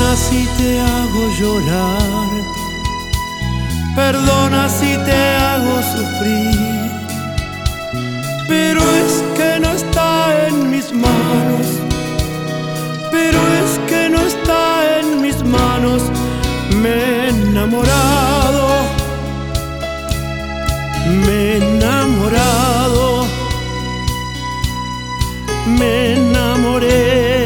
Perdona si te hago llorar, perdona si te hago sufrir, pero es que no está en mis manos, pero es que no está en mis manos. Me he enamorado, me he enamorado, me enamoré.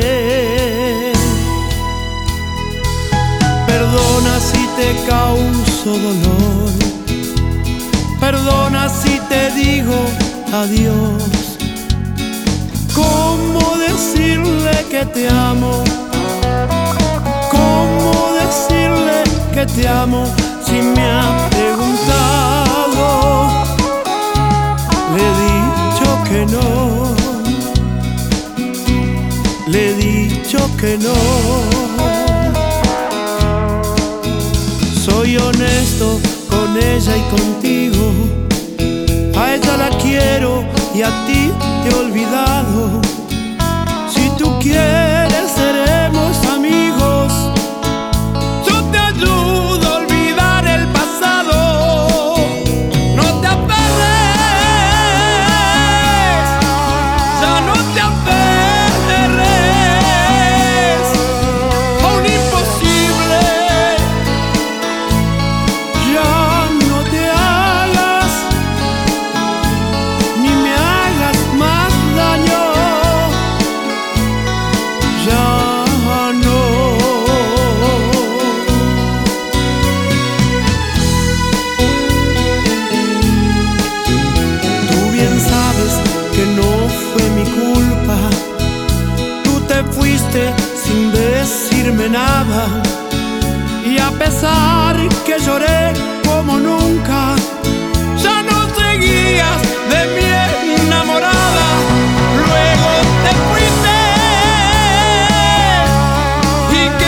Perdona si te causo dolor, perdona si te digo adiós. ¿Cómo decirle que te amo? ¿Cómo decirle que te amo si me ha preguntado? Le he dicho que no, le he dicho que no. Soy honesto con ella y contigo. A ella la quiero y a ti te he olvidado. Si tú quieres seremos amigos. Yo te ayudo a olvidar el pasado. No te aferres, ya no te aferres a un imposible. Ya no te hagas, ni me hagas más daño. Ya no. Tú bien sabes que no fue mi culpa. Tú te fuiste sin decirme nada. Y a pesar que lloré como nunca, ya no seguías de mi enamorada. Luego te fuiste y que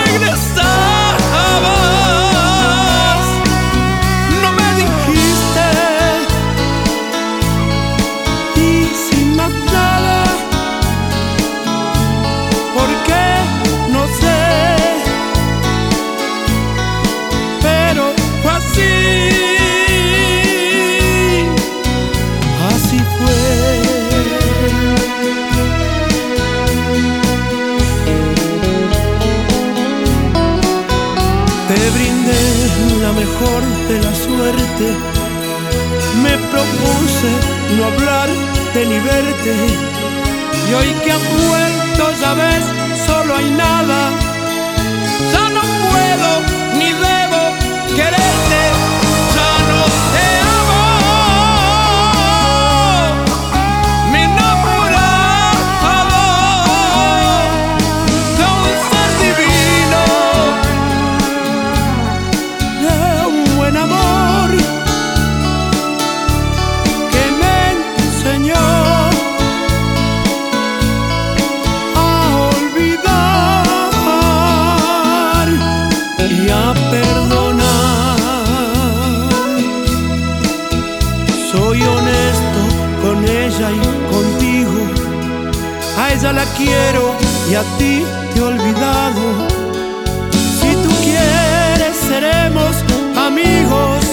regresabas. No me dijiste y sin más nada. ¿Por qué? No sé. Pero fue así, así fue. Te brindé la mejor de la suerte. Me propuse no hablarte ni verte. Y hoy que has vuelto ya ves, solo hay nada. Ya no puedo ni debo quererte, ya no te amo. Me he enamorado de un ser divino, de un buen amor que me enseñó a olvidar y a perdonar. Soy honesto con ella y contigo. A ella la quiero y a ti te he olvidado. Si tú quieres seremos amigos.